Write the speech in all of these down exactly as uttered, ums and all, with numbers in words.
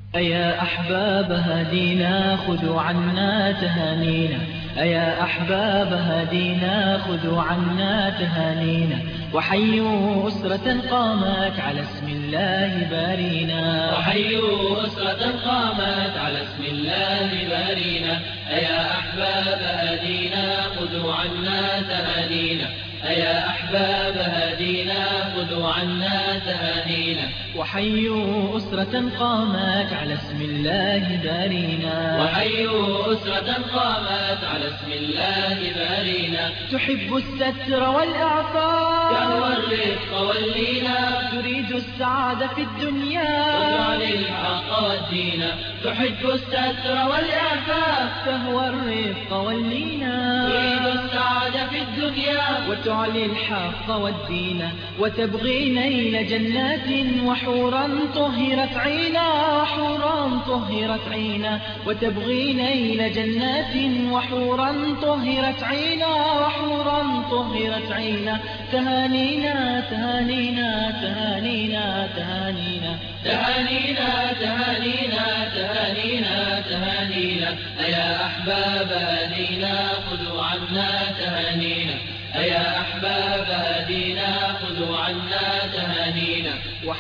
أيا أحباب هدينا خذوا عنا تهانينا، أيا أحباب هدينا خذوا عنا تهانينا، وحيوا أسرة قامت على اسم الله بارينا، وحيوا أسرة قامت على اسم الله بارينا. أيا أحباب هدينا خذوا عنا تهانينا، أيا أحباب هدينا خذوا عنا تهانينا، وحيوا أسرة قامت على اسم الله بارينا، وحيوا أسرة قامت على اسم الله بارينا. تحب الستر والإعفاف تهوى الرفق واللينا، تريد السعادة في الدنيا وتعلي الحق والدين. تحب الستر والإعفاف، تهوى الرفق واللينا، تريد السعادة في الدنيا وتعلي الحق والدين، وتبغي نيل جنات وحورا طهرت عينا، وحورا طهرت عينا، وتبغي نيل جنات وحورا طهرت عينا، وحورا طهرت عينا. تهانينا تهانينا تهانينا تهانينا تهانينا تهانينا تهانينا تهانينا. أيا أحباب هدينا خذوا عنا تهانينا، أيا أحباب هدينا خذوا عنا تهانينا،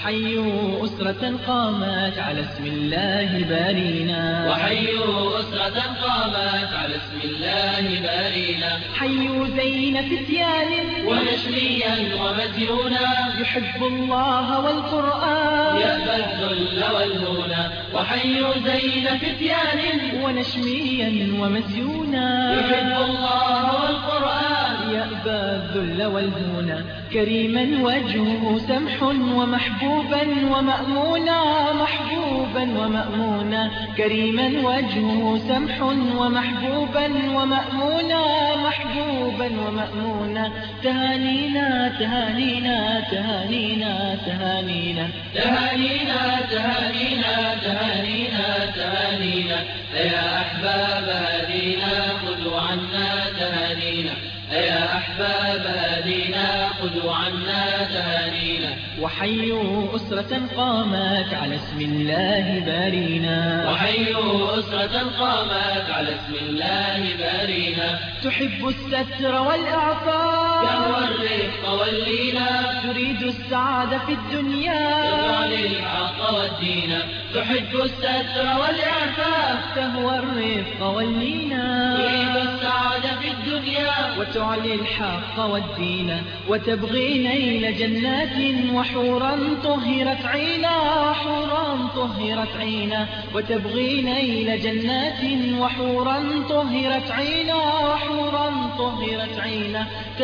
وحيوا أسرة قامت على اسم الله بارينا، وحيوا أسرة قامت على اسم الله بارينا. حيوا زين فتيان ونشميا ومزيونا، يحب الله والقرآن يأبى الذل والهونا. وحيوا زين فتيان ونشميا ومزيونا، يحب الله والقرآن يأبى الذل والهونا. كريما وجهه سمح ومحبوبا ومأمونا، محبوبا ومأمونا. كريما وجهه سمح ومحبوبا ومأمونا، محبوبا ومأمونا. تهانينا تهانينا تهانينا تهانينا تهانينا تهانينا تهانينا تهانينا. أيا أحباب هدينا خذوا عنا تهانينا، أيا أحباب هدينا خذوا عنا تهانينا، وحيوا أسرة قامت على اسم الله بارينا، وحيوا أسرة قامت على اسم الله بارينا. تحب الستر والإعفاف تهوى الرفق واللينا، تريد السعادة في الدنيا وتعلي الحق والدين. تحب الستر والإعفاف، تهوى الرفق واللينا، تريد السعادة في الدنيا وتعلي الحق والدين، وتبغي نيل جنات وحورا طهرت عينا، وحورا طهرت عينا. وتبغي نيل جنات وحورا طهرت عينا، وحورا طهرت عينا.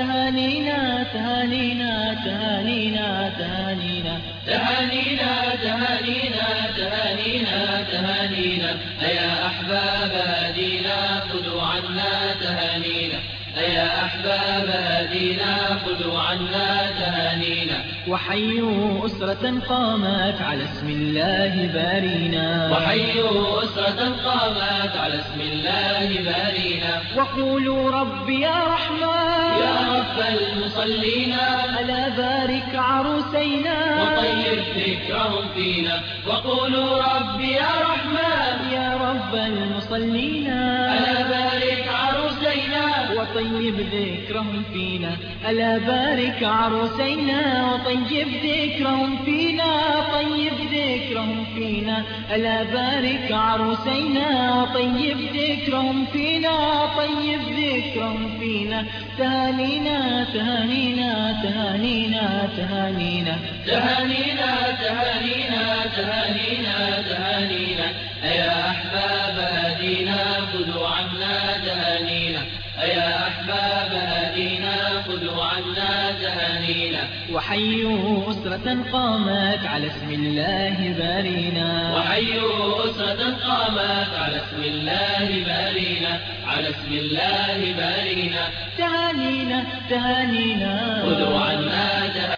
تهانينا تهانينا تهانينا تهانينا تهانينا تهانينا تهانينا تهانينا. أيا أحباب هدينا خذوا عنا تهانينا، أيا أحباب هدينا خذوا عنا تهانينا، وحيوا أسرة قامت على اسم الله بارينا، وحيوا أسرة قامت على اسم الله بارينا. وقولوا رب يا رحمن يا رب المصلين، ألا بارك عروسينا وطيب ذكرهم فينا. وقولوا رب يا رحمن، يا رب المصلين ألا بارك عروسينا وطيب ذكرهم فينا. ألا بارك عروسينا وطيب ذكرهم فينا، طيب ذكرهم فينا. ألا بارك عروسينا وطيب ذكرهم فينا، طيب ذكرهم فينا. تهانينا تهانينا تهانينا تهانينا تهانينا تهانينا تهانينا تهانينا. أيا أحباب هدينا خذوا عنا تهانينا، أيا أحباب هدينا خذوا عنا تهانينا، وحيوا أسرة قامت على اسم الله بارينا، وحيوا أسرة قامت على اسم الله بارينا، على اسم الله بارينا. تهانينا تهانينا خذوا عنا تهانينا.